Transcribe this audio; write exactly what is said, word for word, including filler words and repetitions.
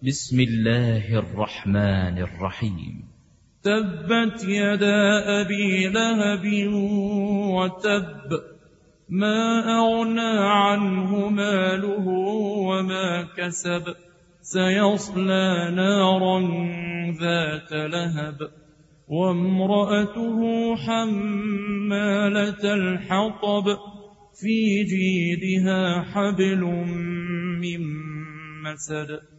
بسم الله الرحمن الرحيم. تبت يدا أبي لهب وتب، ما أغنى عنه ماله وما كسب، سيصلى نارا ذات لهب، وامرأته حمالة الحطب، في جيدها حبل من مسد.